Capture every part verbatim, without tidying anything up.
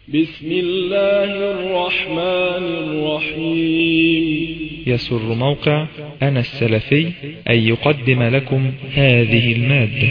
بسم الله الرحمن الرحيم. يسر موقع أنا السلفي أن يقدم لكم هذه المادة.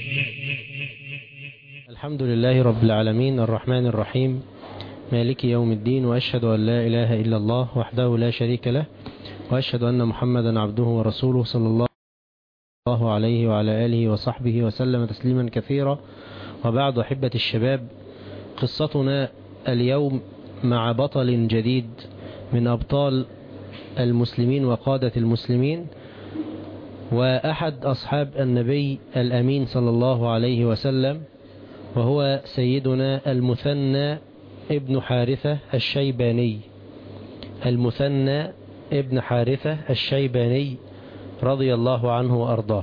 الحمد لله رب العالمين الرحمن الرحيم مالك يوم الدين، وأشهد أن لا إله إلا الله وحده لا شريك له، وأشهد أن محمدا عبده ورسوله صلى الله عليه وعلى آله وصحبه وسلم تسليما كثيرا. وبعد، أحبة الشباب، قصتنا اليوم مع بطل جديد من أبطال المسلمين وقادة المسلمين، وأحد أصحاب النبي الأمين صلى الله عليه وسلم، وهو سيدنا المثنى ابن حارثة الشيباني المثنى ابن حارثة الشيباني رضي الله عنه وأرضاه.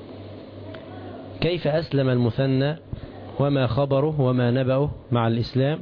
كيف أسلم المثنى، وما خبره وما نبأه مع الإسلام،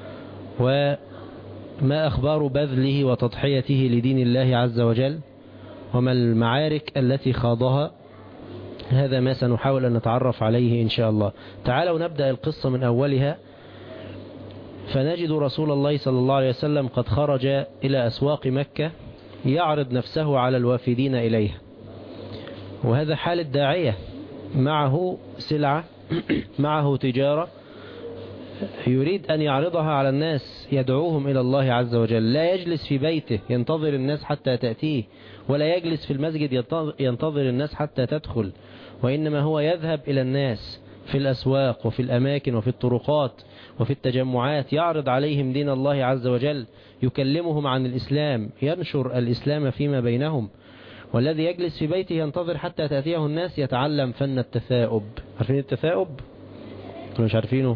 وما أخبار بذله وتضحيته لدين الله عز وجل، وما المعارك التي خاضها. هذا ما سنحاول أن نتعرف عليه إن شاء الله. تعالوا نبدأ القصة من أولها. فنجد رسول الله صلى الله عليه وسلم قد خرج إلى أسواق مكة يعرض نفسه على الوافدين إليها، وهذا حال الداعية، معه سلعة معه تجارة يريد أن يعرضها على الناس، يدعوهم إلى الله عز وجل. لا يجلس في بيته ينتظر الناس حتى تأتيه، ولا يجلس في المسجد ينتظر الناس حتى تدخل، وإنما هو يذهب إلى الناس في الأسواق وفي الأماكن وفي الطرقات وفي التجمعات، يعرض عليهم دين الله عز وجل، يكلمهم عن الإسلام، ينشر الإسلام فيما بينهم. والذي يجلس في بيته ينتظر حتى تأتيه الناس يتعلم فن التثاؤب. عارفين التثاؤب؟ مش عارفينه؟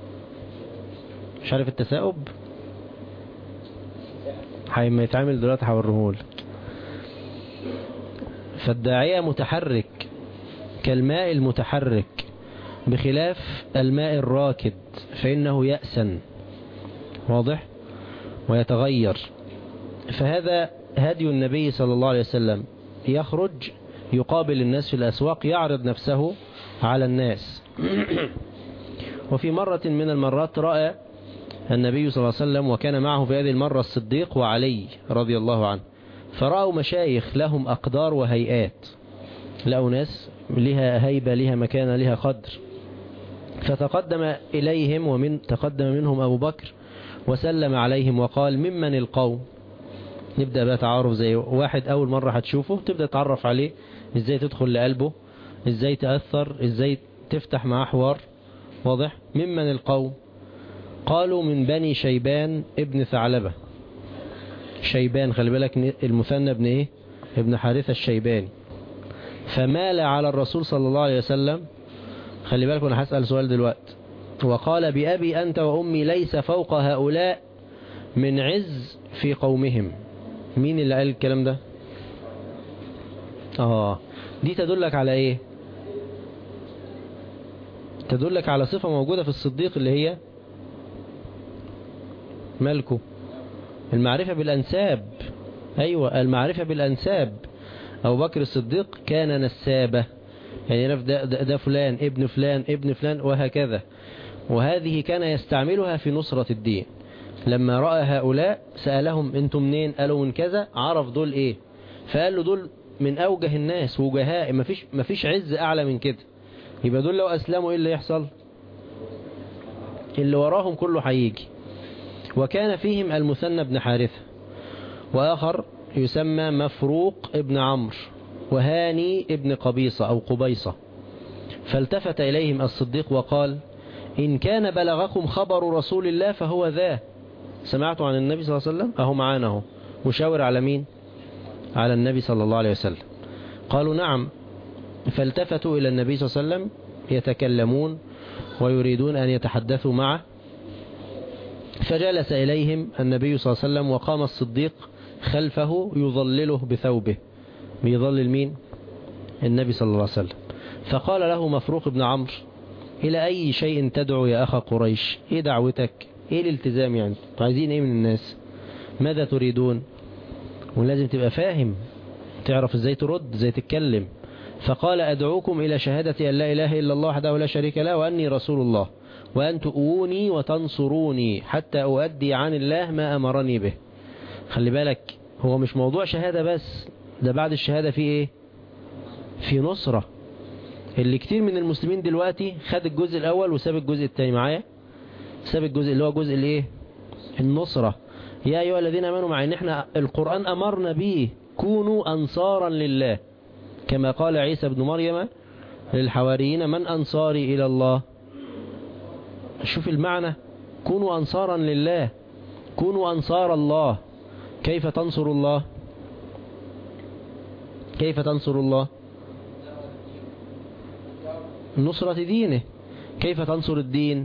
مش عارف التثاؤب؟ ما يتعامل دلوقتي هوريهولك. فالداعية متحرك كالماء المتحرك، بخلاف الماء الراكد فإنه يأسن، واضح، ويتغير. فهذا هدي النبي صلى الله عليه وسلم، يخرج يقابل الناس في الأسواق، يعرض نفسه على الناس. وفي مرة من المرات رأى النبي صلى الله عليه وسلم، وكان معه في هذه المرة الصديق وعلي رضي الله عنه، فرأوا مشايخ لهم أقدار وهيئات، لقوا ناس لها هيبة، لها مكانة، لها قدر. فتقدم إليهم، ومن تقدم منهم أبو بكر وسلم عليهم وقال: ممن القوم؟ نبدأ بقى تعارف، زي واحد أول مرة هتشوفه تبدأ تعرف عليه، إزاي تدخل لقلبه، إزاي تأثر، إزاي تفتح معاه حوار، واضح. ممن القوم؟ قالوا: من بني شيبان ابن ثعلبة. شيبان، خلي بالك، المثنى ابن إيه؟ ابن حارثة الشيباني. فمال على الرسول صلى الله عليه وسلم، خلي بالك أنا هسأل سؤال دلوقتي، وقال: بأبي أنت وأمي ليس فوق هؤلاء من عز في قومهم. مين اللي قال الكلام ده؟ آه دي تدلك على إيه؟ تدلك على صفة موجودة في الصديق، اللي هي مالكو المعرفة بالأنساب. أيوة، المعرفة بالأنساب. أبو بكر الصديق كان نسابة، يعني ده, ده, ده فلان ابن فلان ابن فلان وهكذا، وهذه كان يستعملها في نصرة الدين. لما رأى هؤلاء سألهم: انتم منين؟ قالوا: من كذا. عرف دول ايه؟ فقال له: دول من أوجه الناس، وجهاء، مفيش, مفيش عز أعلى من كده. يبقى دول لو أسلموا ايه اللي يحصل؟ اللي وراهم كله هيجي. وكان فيهم المثنى بن حارثة، وآخر يسمى مفروق ابن عمرو، وهاني ابن قبيصة أو قبيصة. فالتفت إليهم الصديق وقال: إن كان بلغكم خبر رسول الله فهو ذا. سمعتوا عن النبي صلى الله عليه وسلم؟ أهو معانا أهو، مشاور على مين؟ على النبي صلى الله عليه وسلم. قالوا: نعم. فالتفتوا إلى النبي صلى الله عليه وسلم يتكلمون ويريدون أن يتحدثوا معه، فجلس إليهم النبي صلى الله عليه وسلم، وقام الصديق خلفه يظلله بثوبه. بيظلل مين؟ النبي صلى الله عليه وسلم. فقال له مفروق بن عمرو: إلى أي شيء تدعو يا أخا قريش؟ إيه دعوتك؟ إيه الالتزام يعني؟ عايزين إيه من الناس؟ ماذا تريدون؟ ولازم تبقى فاهم، تعرف إزاي ترد، إزاي تتكلم. فقال: أدعوكم إلى شهادة أن لا إله إلا الله وحده لا شريك له، وأني رسول الله، وأن تؤوني وتنصروني حتى أؤدي عن الله ما أمرني به. خلي بالك هو مش موضوع شهادة بس، ده بعد الشهادة في إيه؟ في نصرة. اللي كتير من المسلمين دلوقتي خد الجزء الأول وساب الجزء الثاني، معايا؟ ساب الجزء اللي هو جزء الإيه؟ النصرة. يا أيها الذين آمنوا، مع إن إحنا القرآن أمرنا به كونوا أنصارا لله، كما قال عيسى بن مريم للحواريين من أنصاري إلى الله. شوف المعنى، كونوا أنصارا لله، كونوا أنصار الله. كيف تنصر الله؟ كيف تنصر الله؟ نصرة دينه. كيف تنصر الدين؟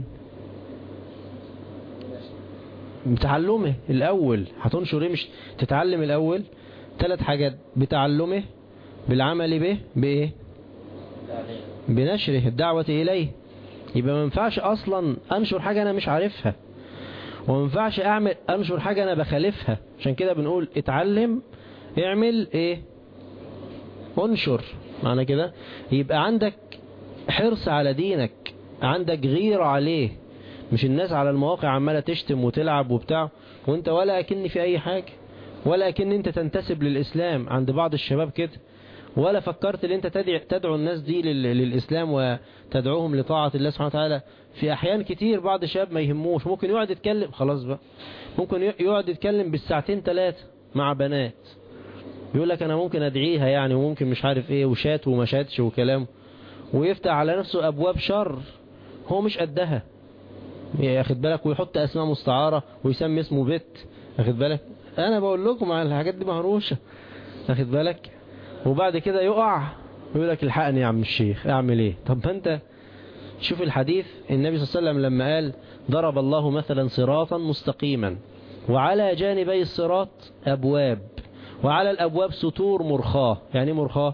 بتعلمه الأول. هتنشر ايه؟ مش تتعلم الأول ثلاث حاجات: بتعلمه، بالعمل به، بإيه؟ بنشره، الدعوة إليه. يبقى ما ينفعش أصلا أنشر حاجة أنا مش عارفها، وما ينفعش أعمل أنشر حاجة أنا بخالفها. عشان كده بنقول اتعلم، اعمل إيه؟ انشر. معنى كده يبقى عندك حرص على دينك، عندك غيرة عليه، مش الناس على المواقع عمالة تشتم وتلعب وبتاع وانت ولا أكن في أي حاجة، ولا أكن انت تنتسب للإسلام. عند بعض الشباب كده، ولا فكرت ان انت تدعو الناس دي للإسلام وتدعوهم لطاعة الله سبحانه وتعالى. في أحيان كتير بعض الشباب ما يهموش، ممكن يقعد يتكلم، خلاص بقى ممكن يقعد يتكلم بالساعتين ثلاثة مع بنات، يقول لك أنا ممكن أدعيها يعني، وممكن مش عارف إيه، وشات وما شاتش وكلام، ويفتح على نفسه أبواب شر هو مش قدها، ياخد بالك، ويحط أسماء مستعارة ويسمي اسمه بيت، ياخد بالك. أنا بقول لكم على الحاجات دي مهروشة، ياخد بالك. وبعد كده يقع ويقول لك الحقني يا عم الشيخ، أعمل إيه؟ طب أنت شوف الحديث، النبي صلى الله عليه وسلم لما قال ضرب الله مثلا صراطا مستقيما وعلى جانبي الصراط أبواب وعلى الأبواب ستور مرخاة. يعني مرخاة؟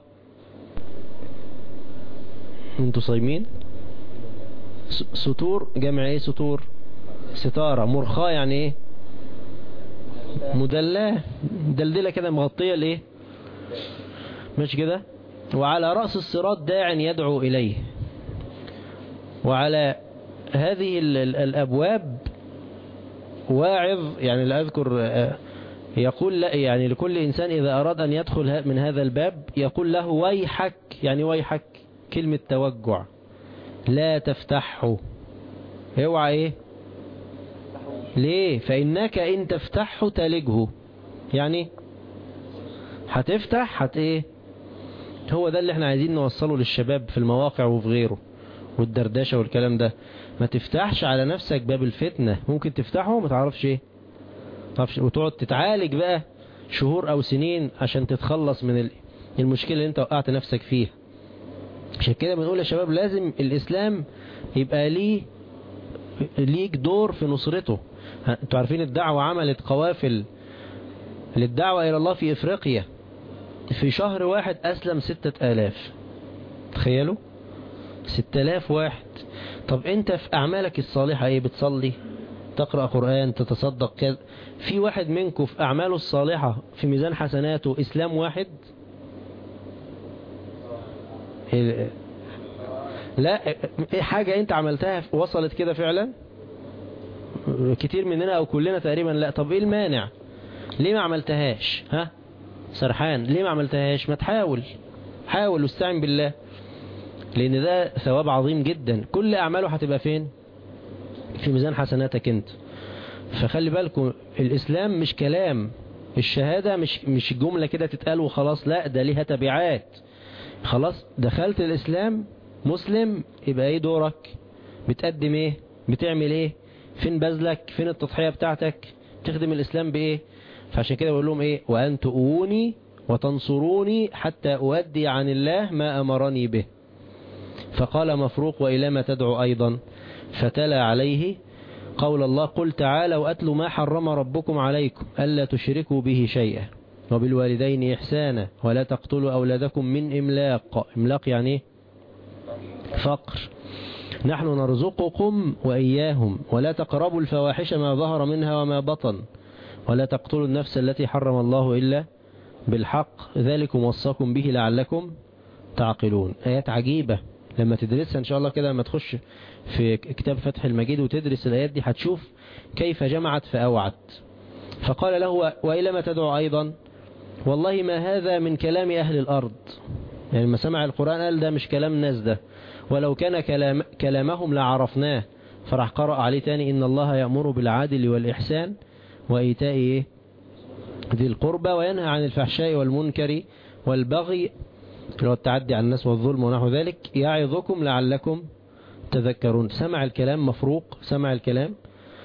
انتوا صايمين؟ ستور جمع ايه؟ ستور ستارة. مرخاة يعني ايه؟ مدلاه، دلدلة كده مغطية الايه؟ مش كده؟ وعلى رأس الصراط داع يدعو إليه. وعلى هذه الأبواب واعظ، يعني لا أذكر، يقول لا يعني لكل إنسان إذا أراد أن يدخل من هذا الباب يقول له ويحك. يعني ويحك كلمة توجع، لا تفتحه، اوعى ايه؟ ليه؟ فإنك إن تفتحه تلجه. يعني هتفتح هت ايه؟ هو ده اللي احنا عايزين نوصله للشباب في المواقع وفي غيره والدردشة والكلام ده. ما تفتحش على نفسك باب الفتنة، ممكن تفتحه وما تعرفش ايه، وتقعد تتعالج بقى شهور او سنين عشان تتخلص من المشكلة اللي انت وقعت نفسك فيها. عشان كده بنقول يا شباب لازم الإسلام يبقى ليه ليك دور في نصرته. انتوا عارفين الدعوة عملت قوافل للدعوة إلى الله في إفريقيا، في شهر واحد أسلم ستة آلاف. تخيلوا ستة آلاف واحد. طب انت في أعمالك الصالحة ايه؟ بتصلي، تقرأ قرآن، تتصدق كذا. في واحد منكم في أعماله الصالحة في ميزان حسناته إسلام واحد؟ لا، ايه حاجة انت عملتها وصلت كده فعلا؟ كتير مننا او كلنا تقريبا لا. طب ايه المانع؟ ليه ما عملتهاش؟ ها سرحان ليه ما عملتهاش؟ ما تحاول، حاول واستعن بالله، لان ده ثواب عظيم جدا. كل اعماله هتبقى فين؟ في ميزان حسناتك انت. فخلي بالكم الاسلام مش كلام، الشهادة مش مش جملة كده تتقال وخلاص، لا ده ليها تبعات. خلاص دخلت الإسلام مسلم، يبقى ايه دورك؟ بتقدم ايه؟ بتعمل ايه؟ فين بذلك؟ فين التضحية بتاعتك؟ تخدم الإسلام بايه؟ فعشان كده بقول لهم ايه؟ وأن تؤوني وتنصروني حتى أؤدي عن الله ما أمرني به. فقال مفروق وإلى ما تدعو أيضا؟ فتلا عليه قول الله قل تعالوا أتل ما حرم ربكم عليكم ألا تشركوا به شيئا وبالوالدين إحسانا ولا تقتلوا أولادكم من إملاق. إملاق يعني فقر. نحن نرزقكم وإياهم ولا تقربوا الفواحش ما ظهر منها وما بطن ولا تقتلوا النفس التي حرم الله إلا بالحق ذلكم وصاكم به لعلكم تعقلون. آيات عجيبة لما تدرسها إن شاء الله كده، لما تخش في كتاب فتح المجيد وتدرس الآيات دي هتشوف كيف جمعت فأوعت. فقال له وإلى ما تدعو أيضا؟ والله ما هذا من كلام أهل الأرض، يعني لما سمع القرآن قال ده مش كلام الناس ده، ولو كان كلام كلامهم لعرفناه. فراح قرأ عليه تاني إن الله يأمر بالعدل والإحسان وإيتاء إيه؟ ذي القربى وينهى عن الفحشاء والمنكر والبغي، اللي هو التعدي على الناس والظلم ونحو ذلك، يعظكم لعلكم تذكرون. سمع الكلام مفروق، سمع الكلام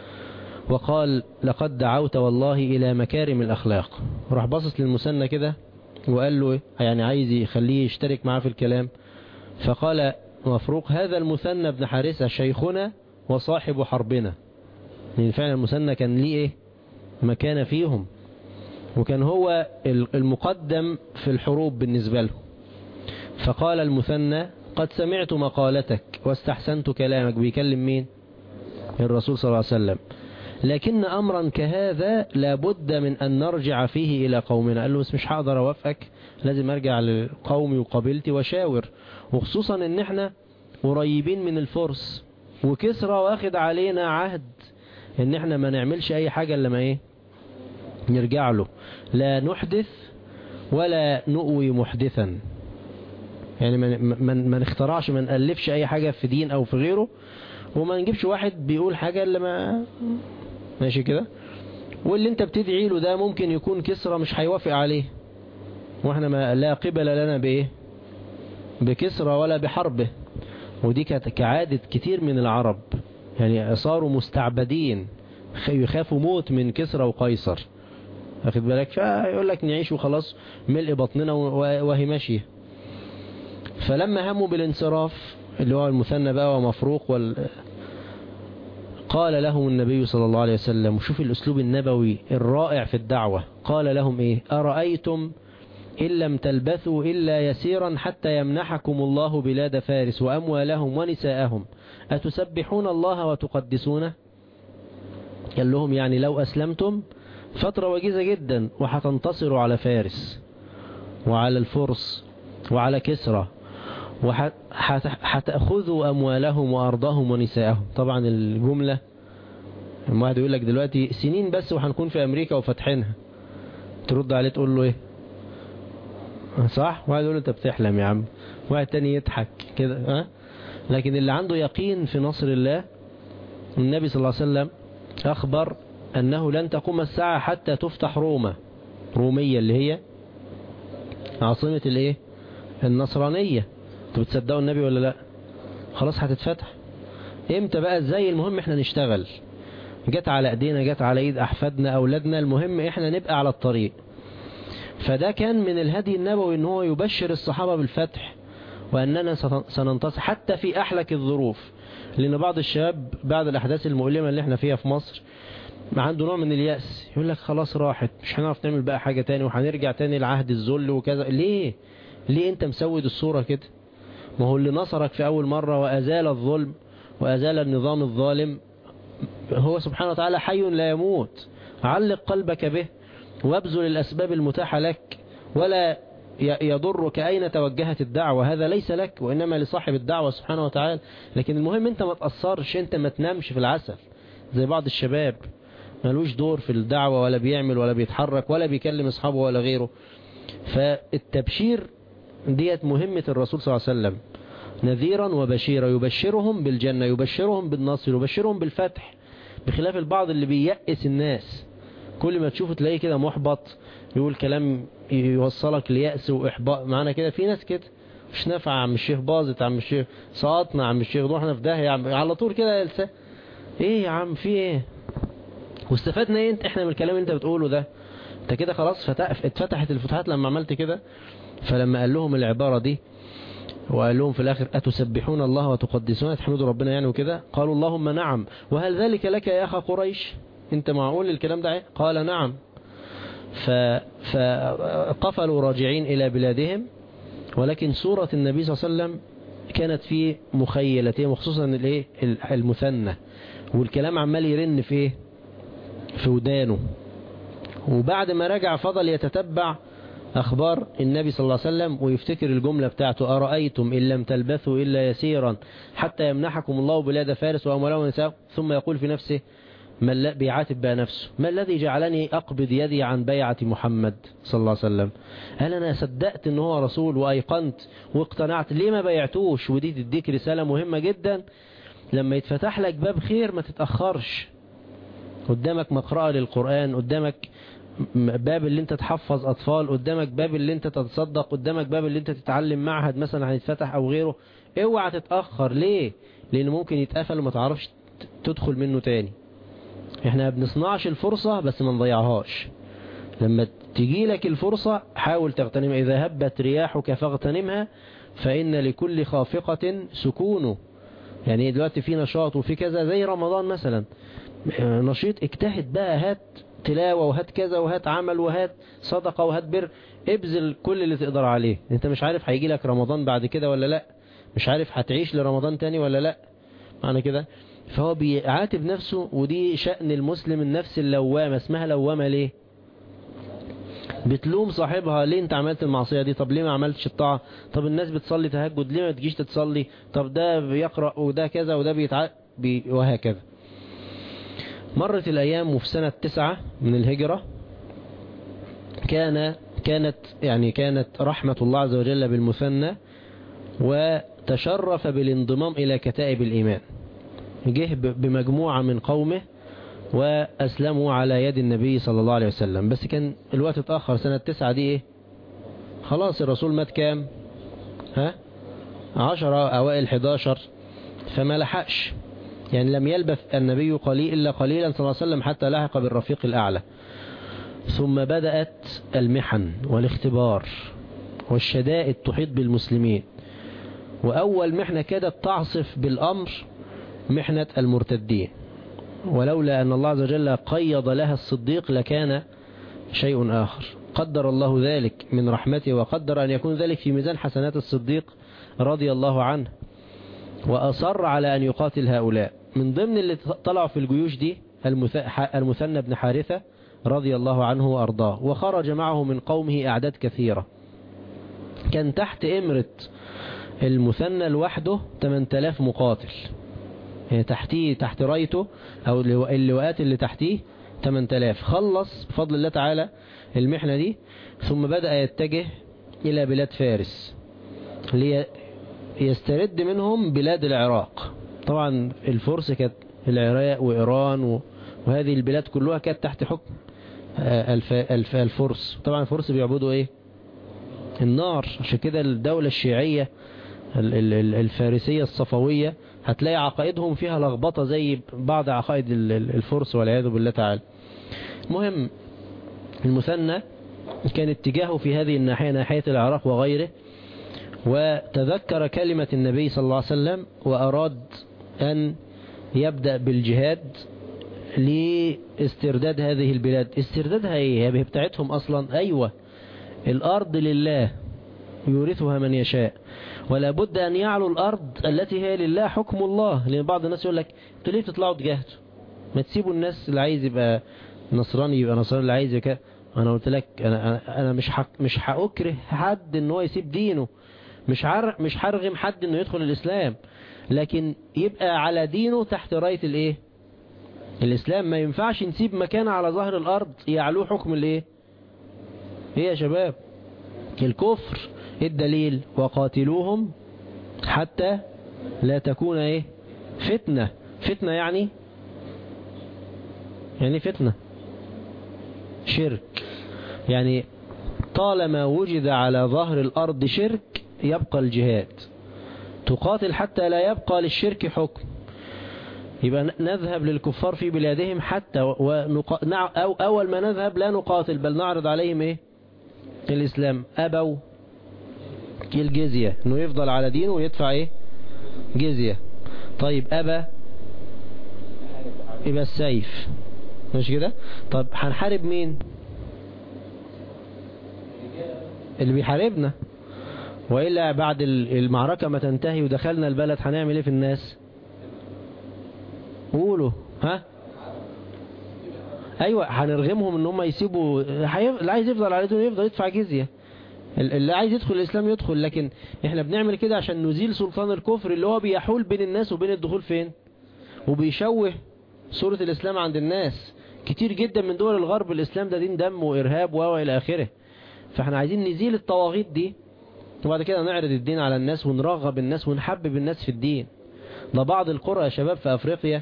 وقال لقد دعوت والله إلى مكارم الأخلاق. راح باصص للمثنى كده وقال له يعني عايز يخليه يشترك معاه في الكلام. فقال مفروق هذا المثنى بن حارثة شيخنا وصاحب حربنا، يعني فعلا المثنى كان ليه إيه؟ مكانة فيهم، وكان هو المقدم في الحروب بالنسبة له. فقال المثنى قد سمعت مقالتك واستحسنت كلامك. بيكلم مين؟ الرسول صلى الله عليه وسلم. لكن أمرا كهذا لابد من أن نرجع فيه إلى قومنا. قال له بس مش هقدر أوافقك، لازم أرجع لقومي وقبيلتي وشاور، وخصوصا أن احنا قريبين من الفرس، وكسرى واخد علينا عهد أن احنا ما نعملش أي حاجة إلا ما إيه؟ نرجع له، لا نحدث ولا نؤوي محدثا، يعني ما, ما, ما نخترعش، ما نألفش أي حاجة في دين أو في غيره، وما نجيبش واحد بيقول حاجة اللي ما ماشي كده. واللي انت بتدعي له ده ممكن يكون كسرى مش هيوافق عليه، واحنا ما لا قبل لنا بايه؟ بكسرى ولا بحربه. ودي كانت كعادة كتير من العرب، يعني صاروا مستعبدين، يخافوا موت من كسرى وقيصر، واخد بالك؟ فيقول لك نعيش وخلاص ملء بطننا وهي ماشيه. فلما هموا بالانصراف اللي هو المثنى بقى ومفروق وال... قال لهم النبي صلى الله عليه وسلم، وشوف الأسلوب النبوي الرائع في الدعوة، قال لهم إيه؟ أرأيتم إن لم تلبثوا إلا يسيرا حتى يمنحكم الله بلاد فارس وأموالهم ونساءهم أتسبحون الله وتقدسونه؟ قال لهم يعني لو أسلمتم فترة وجيزة جدا وحتنتصروا على فارس وعلى الفرس وعلى كسرى، وحتأخذوا أموالهم وأرضهم ونساءهم. طبعا الجملة واحد يقول لك دلوقتي سنين بس وهنكون في أمريكا وفتحينها، ترد عليه تقول له إيه؟ صح؟ واحد يقول له أنت بتحلم يا عم، واحد تاني يضحك كده. ها؟ لكن اللي عنده يقين في نصر الله، النبي صلى الله عليه وسلم أخبر أنه لن تقوم الساعة حتى تفتح روما، رومية اللي هي عاصمة الإيه؟ النصرانية. انتوا بتصدقوا النبي ولا لا؟ خلاص هتتفتح. امتى بقى؟ ازاي؟ المهم احنا نشتغل، جت على ايدينا، جت على ايد احفادنا اولادنا، المهم احنا نبقى على الطريق. فده كان من الهدي النبوي ان هو يبشر الصحابة بالفتح واننا سننتصر حتى في احلك الظروف. لان بعض الشباب بعد الاحداث المؤلمة اللي احنا فيها في مصر عنده نوع من اليأس، يقول لك خلاص راحت، مش هنعرف نعمل بقى حاجة تاني وهنرجع تاني لعهد الذل وكذا. ليه؟ ليه انت مسود الصورة كده؟ ما هو اللي نصرك في أول مرة وأزال الظلم وأزال النظام الظالم هو سبحانه وتعالى حي لا يموت. علق قلبك به وابذل الأسباب المتاحة لك، ولا يضرك أين توجهت الدعوة، هذا ليس لك وإنما لصاحب الدعوة سبحانه وتعالى. لكن المهم انت ما تأثرش، انت ما تنامش في العسل زي بعض الشباب، ملوش دور في الدعوة ولا بيعمل ولا بيتحرك ولا بيكلم أصحابه ولا غيره. فالتبشير ديت مهمة الرسول صلى الله عليه وسلم، نذيرا وبشيرا، يبشرهم بالجنة، يبشرهم بالنصر، يبشرهم بالفتح، بخلاف البعض اللي بييأس الناس. كل ما تشوفه تلاقيه كده محبط، يقول كلام يوصلك ليأس وإحباط. معنا كده في ناس كده مش نافع، عم الشيخ باظت، عم الشيخ سقطنا، عم الشيخ روحنا في داهية، على طول كده يلسى. ايه يا عم في ايه؟ واستفدنا ايه انت احنا من الكلام اللي انت بتقوله ده؟ انت كده خلاص اتفتحت الفتحات لما عملت كده. فلما قال لهم العبارة دي وقال لهم في الآخر أتسبحون الله وتقدسون، تحمدوا ربنا يعني وكده، قالوا اللهم نعم وهل ذلك لك يا أخا قريش؟ انت معقول الكلام ده؟ قال نعم. فقفلوا راجعين إلى بلادهم، ولكن سورة النبي صلى الله عليه وسلم كانت في مخيلتهم، وخصوصا الايه المثنى، والكلام عمال يرن في ايه؟ في ودانه. وبعد ما رجع فضل يتتبع أخبار النبي صلى الله عليه وسلم ويفتكر الجملة بتاعته: أرأيتم إن لم تلبثوا إلا يسيرا حتى يمنحكم الله بلاد فارس وأموالهم ونساء، ثم يقول في نفسه ما بيعاتب بقى نفسه: ما الذي جعلني أقبض يدي عن بيعة محمد صلى الله عليه وسلم؟ هل أنا صدقت إن هو رسول وأيقنت واقتنعت، ليه ما بيعتوش؟ ودي تديك رسالة مهمة جدا، لما يتفتح لك باب خير ما تتأخرش. قدامك مقرأة للقرآن، قدامك باب اللي انت تحفظ أطفال، قدامك باب اللي انت تتصدق، قدامك باب اللي انت تتعلم معهد مثلا هيتفتح أو غيره، اوعى تتأخر. ليه؟ لأنه ممكن يتقفل وما تعرفش تدخل منه تاني. احنا ما بنصنعش الفرصة بس ما نضيعهاش. لما تجي لك الفرصة حاول تغتنمها. إذا هبت رياحك فاغتنمها فإن لكل خافقة سكونه. يعني دلوقتي في نشاط وفي كذا زي رمضان مثلا، نشيط اجتهد بقى، هات تلاوة وهات كذا وهات عمل وهات صدقة وهات بر، ابذل كل اللي تقدر عليه. انت مش عارف هيجي لك رمضان بعد كده ولا لا، مش عارف هتعيش لرمضان تاني ولا لا، معنى كده. فهو بيعاتب نفسه، ودي شأن المسلم، النفس اللوامة. اسمها لوامة ليه؟ بتلوم صاحبها: ليه انت عملت المعصية دي؟ طب ليه ما عملتش الطاعة؟ طب الناس بتصلي تهجد، ليه ما تجيش تتصلي؟ طب ده بيقرأ وده كذا وده بيتع... بي... وهكذا. مرت الأيام، وفي سنة تسعة من الهجرة كان كانت يعني كانت رحمة الله عز وجل بالمثنى، وتشرف بالانضمام إلى كتائب الإيمان. جه بمجموعة من قومه وأسلموا على يد النبي صلى الله عليه وسلم. بس كان الوقت اتأخر. سنة تسعة دي ايه؟ خلاص الرسول مات كام؟ ها؟ عشرة أوائل حداشر، فما لحقش. يعني لم يلبث النبي قليل إلا قليلا صلى الله عليه وسلم حتى لحق بالرفيق الأعلى. ثم بدأت المحن والاختبار والشدائد تحيط بالمسلمين. وأول محنة كادت تعصف بالأمر محنة المرتدين، ولولا أن الله عز وجل قيض لها الصديق لكان شيء آخر. قدر الله ذلك من رحمته، وقدر أن يكون ذلك في ميزان حسنات الصديق رضي الله عنه، وأصر على أن يقاتل هؤلاء. من ضمن اللي طلعوا في الجيوش دي المثنى بن حارثة رضي الله عنه وأرضاه، وخرج معه من قومه أعداد كثيرة. كان تحت إمرة المثنى لوحده ثمانية آلاف مقاتل، يعني تحتيه تحت رايته أو اللواءات اللي تحتيه ثمانية آلاف. خلص بفضل الله تعالى المحنة دي، ثم بدأ يتجه إلى بلاد فارس ليسترد منهم بلاد العراق. طبعا الفرس كانت العراق وإيران وهذه البلاد كلها كانت تحت حكم الفرس. طبعا الفرس بيعبدوا ايه؟ النار. عشان كده الدولة الشيعية الفارسية الصفوية هتلاقي عقائدهم فيها لخبطة زي بعض عقائد الفرس والعياذ بالله تعالى. المهم المثنى كان اتجاهه في هذه الناحية، ناحية العراق وغيره، وتذكر كلمة النبي صلى الله عليه وسلم وأراد أن يبدأ بالجهاد لاسترداد هذه البلاد. استردادها ايه؟ هي بتاعتهم اصلا. ايوه، الارض لله يورثها من يشاء، ولا بد ان يعلو الارض التي هي لله حكم الله. لان بعض الناس يقول لك انتوا ليه بتطلعوا تجاهدوا؟ ما تسيبوا الناس، اللي عايز يبقى نصراني يبقى نصراني، اللي عايز يبقى. انا قلت لك انا انا مش حق مش هاكره حد ان هو يسيب دينه، مش عر مش هرغم حد انه يدخل الاسلام، لكن يبقى على دينه تحت راية الايه؟ الإسلام. ما ينفعش نسيب مكان على ظهر الأرض يعلوه حكم الايه؟ ايه يا شباب؟ الكفر. الدليل وقاتلوهم حتى لا تكون ايه؟ فتنة. فتنة يعني يعني فتنة شرك. يعني طالما وجد على ظهر الأرض شرك يبقى الجهاد، تقاتل حتى لا يبقى للشرك حكم. يبقى نذهب للكفار في بلادهم حتى ونق... أو أول ما نذهب لا نقاتل بل نعرض عليهم إيه؟ الإسلام. أبوا الجزية، إنه يفضل على دينه ويدفع إيه؟ جزية. طيب أبى يبقى السيف، مش كده؟ طب هنحارب مين؟ اللي بيحاربنا. وإلا بعد المعركة ما تنتهي ودخلنا البلد هنعمل إيه في الناس؟ قولوا ها. ايوه هنرغمهم ان هم يسيبوا، اللي عايز يفضل على دينه يفضل يدفع جزية. اللي عايز يدخل الإسلام يدخل، لكن احنا بنعمل كده عشان نزيل سلطان الكفر اللي هو بيحول بين الناس وبين الدخول فين، وبيشوه صورة الإسلام عند الناس. كتير جدا من دول الغرب الإسلام ده دين دم وإرهاب وإلى آخره. فاحنا عايزين نزيل الطواغيت دي، وبعد كده نعرض الدين على الناس ونرغب الناس ونحبب الناس في الدين. ده بعض القرى يا شباب في أفريقيا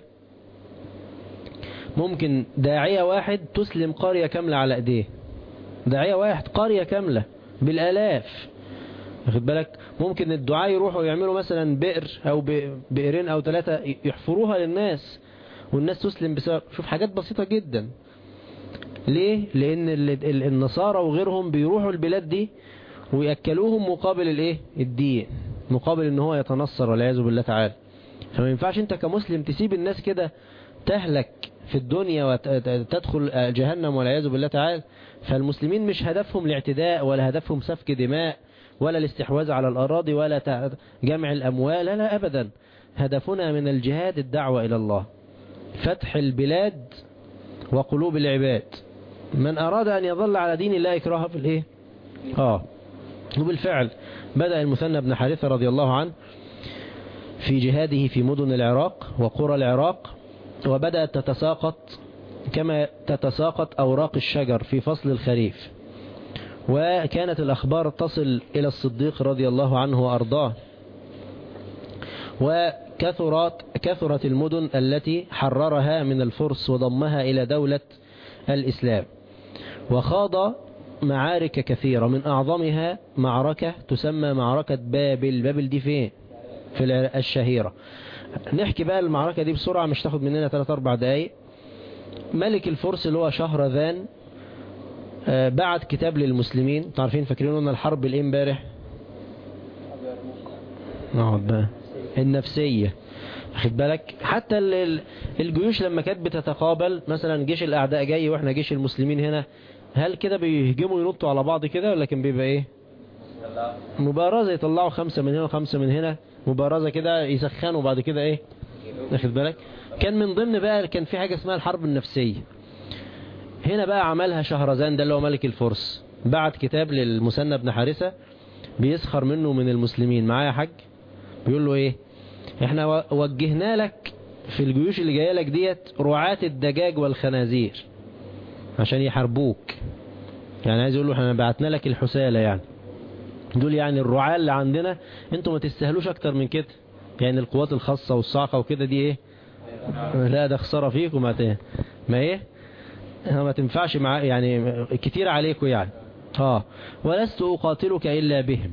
ممكن داعية واحد تسلم قرية كاملة على ايديه. داعية واحد قرية كاملة بالآلاف، واخد بالك. ممكن الدعاء يروحوا يعملوا مثلا بئر او بئرين او ثلاثة يحفروها للناس والناس تسلم بسبب، شوف حاجات بسيطة جدا. ليه؟ لان النصارى وغيرهم بيروحوا البلاد دي ويأكلوهم مقابل الايه؟ الدين، مقابل ان هو يتنصر والعياذ بالله تعالى. فما ينفعش انت كمسلم تسيب الناس كده تهلك في الدنيا وتدخل جهنم والعياذ بالله تعالى. فالمسلمين مش هدفهم الاعتداء ولا هدفهم سفك دماء ولا الاستحواذ على الأراضي ولا جمع الأموال، لا, لا أبدا. هدفنا من الجهاد الدعوة إلى الله، فتح البلاد وقلوب العباد. من أراد أن يظل على دين الله إكراه في الإيه؟ آه وبالفعل بدأ المثنى بن حارثة رضي الله عنه في جهاده في مدن العراق وقرى العراق، وبدأت تتساقط كما تتساقط أوراق الشجر في فصل الخريف. وكانت الأخبار تصل إلى الصديق رضي الله عنه وأرضاه، وكثرت كثرت المدن التي حررها من الفرس وضمها إلى دولة الإسلام. وخاض معارك كثيرة، من أعظمها معركة تسمى معركة بابل. بابل دي فين؟ في الشهيرة. نحكي بقى المعركة دي بسرعة مش تاخد مننا ثلاث أربع دقايق. ملك الفرس اللي هو شهرذان بعت كتاب للمسلمين. تعرفين فاكرين ان الحرب الايه امبارح؟ نقعد بقى النفسية، خد بالك. حتى الجيوش لما كانت بتتقابل، مثلا جيش الاعداء جاي واحنا جيش المسلمين هنا، هل كده بيهجموا ينطوا على بعض كده ولا كان بيبقى ايه؟ مبارزة، يطلعوا خمسة من هنا وخمسة من هنا، مبارزة كده يسخنوا بعد كده ايه، واخد بالك. كان من ضمن بقى كان في حاجة اسمها الحرب النفسية. هنا بقى عملها شهرزان ده اللي هو ملك الفرس، بعت كتاب للمثنى بن حارثة بيسخر منه من المسلمين. معايا حاج؟ بيقول له ايه؟ احنا وجهنا لك في الجيوش اللي جايه لك ديت رعاة الدجاج والخنازير عشان يحاربوك. يعني عايز يقول له احنا بعتنا لك الحسالة، يعني دول يعني الرعاة اللي عندنا، انتوا ما تستاهلوش اكتر من كده. يعني القوات الخاصة والصاعقة وكده دي ايه؟ لا ده خسارة فيكم، ما ايه ما ايه ما تنفعش مع يعني كتير عليكم يعني. اه ولست أقاتلك إلا بهم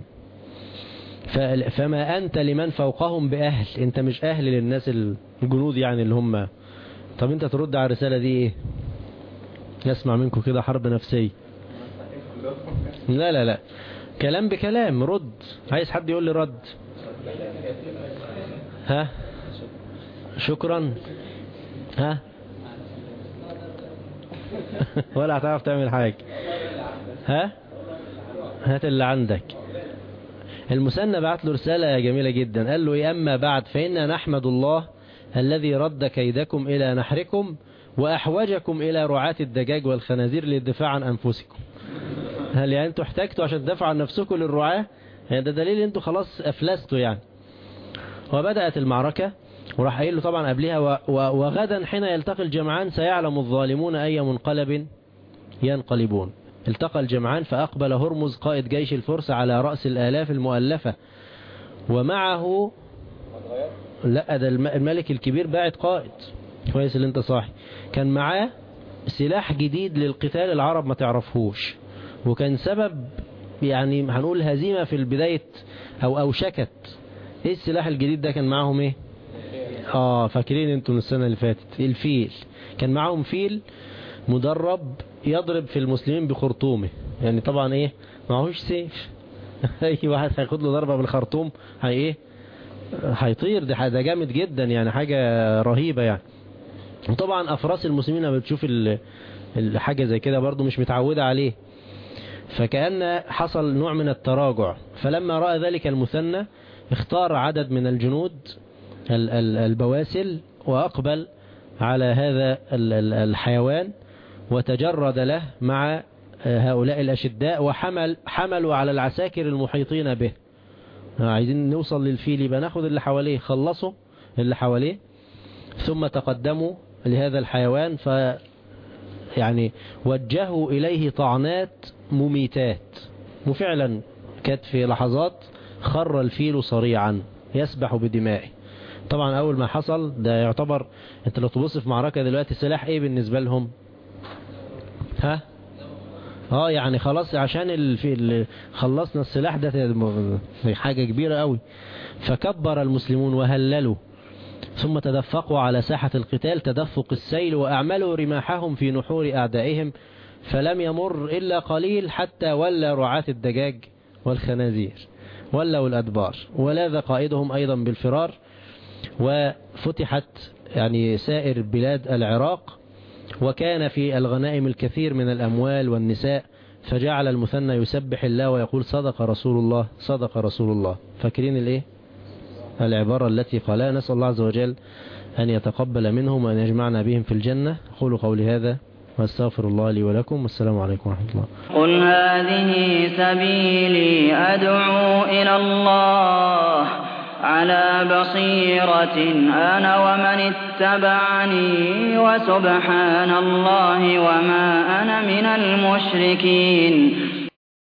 فما أنت لمن فوقهم بأهل. انت مش أهل للناس الجنود يعني اللي هم. طب انت ترد على الرسالة دي ايه؟ نسمع منكم كده حرب نفسية. لا لا لا كلام بكلام، رد. عايز حد يقول لي رد؟ ها شكرا. ها ولا هتعرف تعمل حاجة. ها هات اللي عندك. المثنى بعت له رسالة جميلة جدا، قال له إيه؟ أما بعد فإنا نحمد الله الذي رد كيدكم إلى نحركم وأحوجكم إلى رعاة الدجاج والخنازير للدفاع عن أنفسكم. هل يعني أنتوا احتاجتوا عشان تدافعوا عن نفسكم للرعاة؟ يعني ده دليل أنتوا خلاص أفلستوا يعني. وبدأت المعركة، وراح قايل له طبعا قبلها وغدا حين يلتقي الجمعان سيعلم الظالمون أي منقلب ينقلبون. التقى الجمعان فأقبل هرمز قائد جيش الفرس على رأس الآلاف المؤلفة، ومعه لا ده الملك الكبير باعت قائد. كويس اللي انت صاحي. كان معاه سلاح جديد للقتال العرب ما تعرفهوش، وكان سبب يعني هنقول هزيمة في البداية او اوشكت. ايه السلاح الجديد ده؟ كان معاهم ايه؟ اه فاكرين انتوا من السنة اللي فاتت الفيل. كان معاهم فيل مدرب يضرب في المسلمين بخرطومه. يعني طبعا ايه معهوش سيف اي واحد هياخد له ضربة بالخرطوم هي ايه هيطير. ده ده جامد جدا يعني، حاجة رهيبة يعني. وطبعا افراس المسلمين لما بتشوف الحاجة زي كده برضو مش متعودة عليه، فكأن حصل نوع من التراجع. فلما رأى ذلك المثنى اختار عدد من الجنود البواسل وأقبل على هذا الحيوان وتجرد له مع هؤلاء الأشداء وحمل حملوا على العساكر المحيطين به. عايزين نوصل للفيل يبقى ناخد اللي حواليه، خلصوا اللي حواليه ثم تقدموا لهذا الحيوان ف يعني وجهوا إليه طعنات مميتات، وفعلا كانت في لحظات خر الفيل صريعا يسبح بدمائه. طبعا أول ما حصل ده يعتبر، انت لو تبص في معركة دلوقتي سلاح ايه بالنسبة لهم؟ ها اه يعني خلاص عشان الفيل خلصنا السلاح ده حاجة كبيرة قوي. فكبر المسلمون وهللوا ثم تدفقوا على ساحة القتال تدفق السيل وأعملوا رماحهم في نحور أعدائهم، فلم يمر إلا قليل حتى ولى رعاة الدجاج والخنازير ولوا الأدبار، ولاذ قائدهم أيضا بالفرار. وفتحت يعني سائر بلاد العراق، وكان في الغنائم الكثير من الأموال والنساء، فجعل المثنى يسبح الله ويقول صدق رسول الله صدق رسول الله. فاكرين الايه العبارة التي قالها؟ نسأل الله عز وجل أن يتقبل منهم وأن يجمعنا بهم في الجنة. قولوا قولي هذا واستغفر الله لي ولكم، والسلام عليكم ورحمة الله. قل هذه سبيلي أدعو إلى الله على بصيرة أنا ومن اتبعني وسبحان الله وما أنا من المشركين.